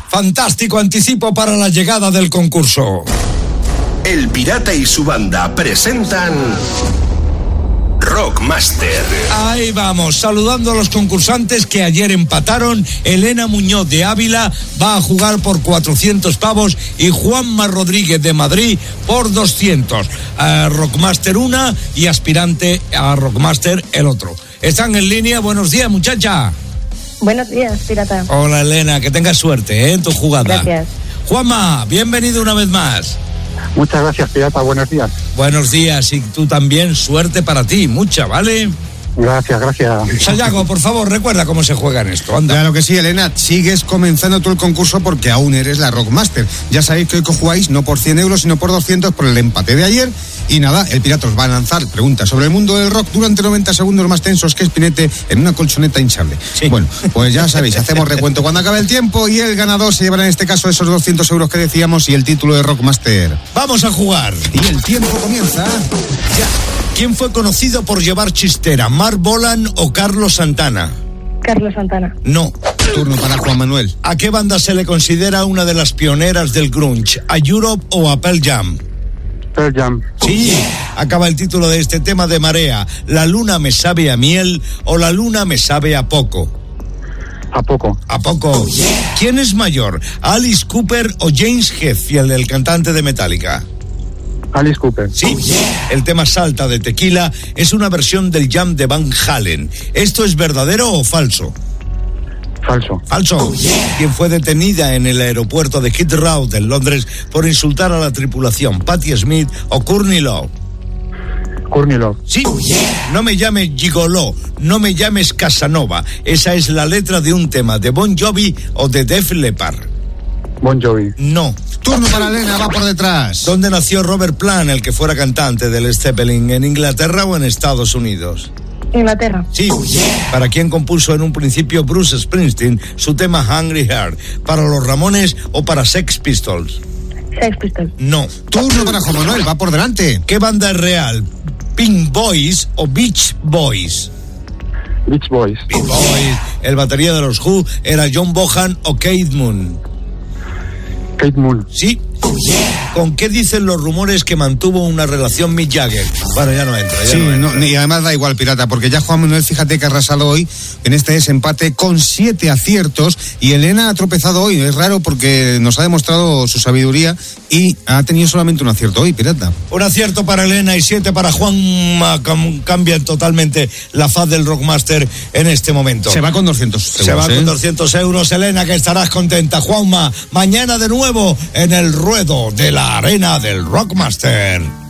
Fantástico anticipo para la llegada del concurso. El Pirata y su banda presentan Rockmaster. Ahí vamos, saludando a los concursantes que ayer empataron. Elena Muñoz de Ávila va a jugar por 400 pavos y Juanma Rodríguez de Madrid por 200. Rockmaster una y aspirante a Rockmaster el otro. Están en línea. Buenos días, muchacha. Buenos días, Pirata. Hola, Elena, que tengas suerte en tu jugada. Gracias. Juanma, bienvenido una vez más. Muchas gracias, Pirata, buenos días. Buenos días, y tú también, suerte para ti, mucha, ¿vale? Gracias. Sayago, por favor, recuerda cómo se juega en esto, anda. Claro que sí, Elena, sigues comenzando tú el concurso porque aún eres la Rockmaster. Ya sabéis que hoy jugáis no por 100 euros, sino por 200 por el empate de ayer. Y nada, el Pirata os va a lanzar preguntas sobre el mundo del rock durante 90 segundos más tensos que Spinette en una colchoneta hinchable. Sí. Bueno, pues ya sabéis, hacemos recuento cuando acabe el tiempo y el ganador se llevará en este caso esos 200 euros que decíamos y el título de Rockmaster. ¡Vamos a jugar! Y el tiempo comienza ya. ¿Quién fue conocido por llevar chistera, Marc Bolan o Carlos Santana? Carlos Santana. No. Turno para Juan Manuel. ¿A qué banda se le considera una de las pioneras del grunge? ¿A Europe o a Pearl Jam? Pearl Jam. Sí, acaba el título de este tema de Marea. ¿La luna me sabe a miel o la luna me sabe a poco? A poco. ¿A poco? ¿Quién es mayor, Alice Cooper o James Hetfield, el cantante de Metallica? Alice Cooper. Sí, el tema Salta de Tequila es una versión del Jam de Van Halen. ¿Esto es verdadero o falso? Falso. Falso. ¿Quién fue detenida en el aeropuerto de Heathrow en Londres por insultar a la tripulación? ¿Patti Smith o Courtney Love? Courtney Love. Sí. No me llames Gigoló, no me llames Casanova. Esa es la letra de un tema de Bon Jovi o de Def Leppard. Bon Jovi. No. Turno para Elena, va por detrás. ¿Dónde nació Robert Plant, el que fuera cantante del Zeppelin? ¿En Inglaterra o en Estados Unidos? Inglaterra. Sí. ¿Para quién compuso en un principio Bruce Springsteen su tema Hungry Heart? ¿Para los Ramones o para Sex Pistols? Sex Pistols. No. Turno para Juan Manuel, va por delante. ¿Qué banda es real? ¿Pink Boys o Beach Boys? Beach Boys. Beach Boys. El batería de los Who era John Bonham o Keith Moon. Keith Moon. Sí. ¿Con qué dicen los rumores que mantuvo una relación Mick Jagger? Bueno, ya no entra. Y además da igual, Pirata, porque ya Juan Manuel, fíjate que ha arrasado hoy en este desempate con 7 aciertos y Elena ha tropezado hoy. Es raro porque nos ha demostrado su sabiduría y ha tenido solamente un acierto hoy, Pirata. Un acierto para Elena y 7 para Juan. Cambian totalmente la faz del Rockmaster en este momento. Se va con 200 euros. Se va con 200 euros, Elena, que estarás contenta. Juanma, mañana de nuevo en el ruedo de la arena del Rockmaster.